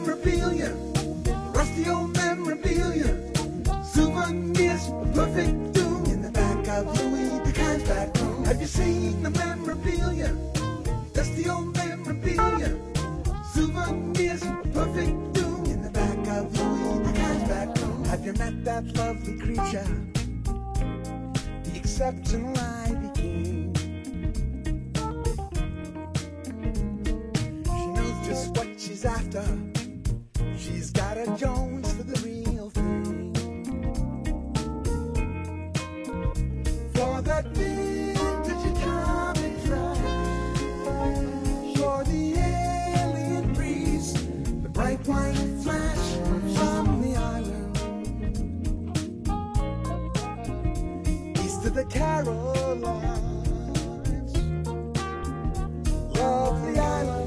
memorabilia, rusty old memorabilia, souvenirs, perfect doom in the back of Louis DeCan's back room. Have you seen the memorabilia, dusty old memorabilia, souvenirs, perfect doom in the back of Louis DeCan's back room? Have you met that lovely creature, the exceptional Ivy King? She knows just what she's after. She's got a Jones for the real thing. For that vintage atomic drive, for the alien breeze, the bright white flash from the island, east of the Carolines, lovely island.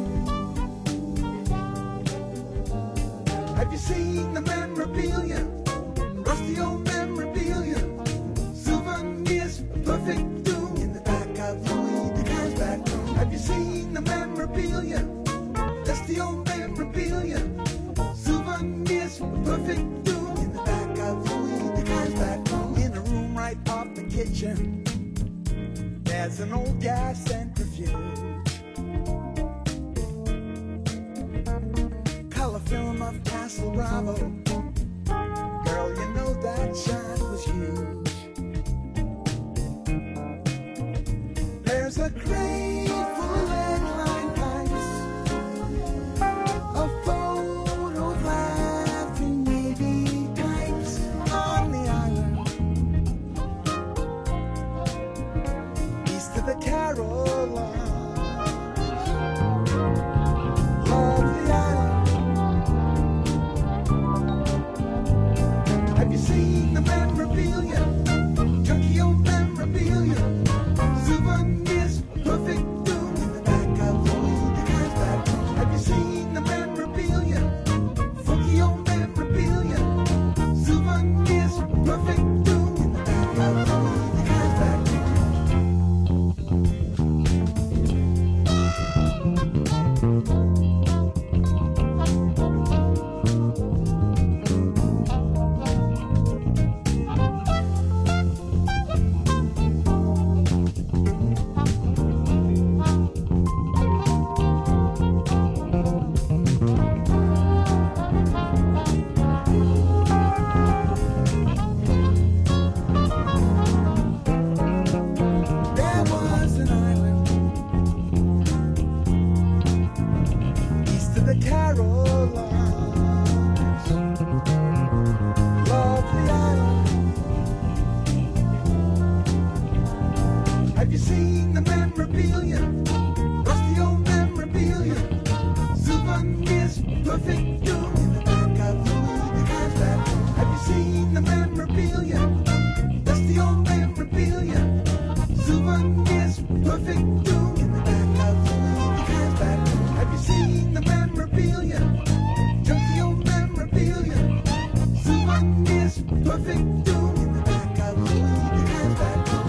Have you seen the memorabilia, rusty old memorabilia, souvenirs, perfect doom in the back of Louis DeCan's back room? Have you seen the memorabilia, dusty old memorabilia, souvenirs, perfect doom in the back of Louis DeCan's back room? In a room right off the kitchen, there's an old gas centrifuge, color film of Castle Bravo. Girl, you know that shot was huge. There's a crate full of lead-lined pipes, a photo of laughing baby types on the island, east of the Carolines, lovely island. Have you seen the memorabilia, junky old memorabilia, souvenirs, perfect doom in the back of Louis DeCan's back room? Have you seen the memorabilia, funky old memorabilia, souvenirs, perfect doom in the back of Louis DeCan's back room? There was an island east of the Carolines, lovely island. Have you seen the memorabilia, rusty old memorabilia, souvenirs, perfect doom in the back of Louis DeCan's back room? Have you seen the memorabilia, dusty old memorabilia, souvenirs, perfect doom in the back of Louis DeCan's back room? Have you seen the memorabilia, junky old memorabilia, souvenirs, perfect doom in the back of Louis DeCan's back room?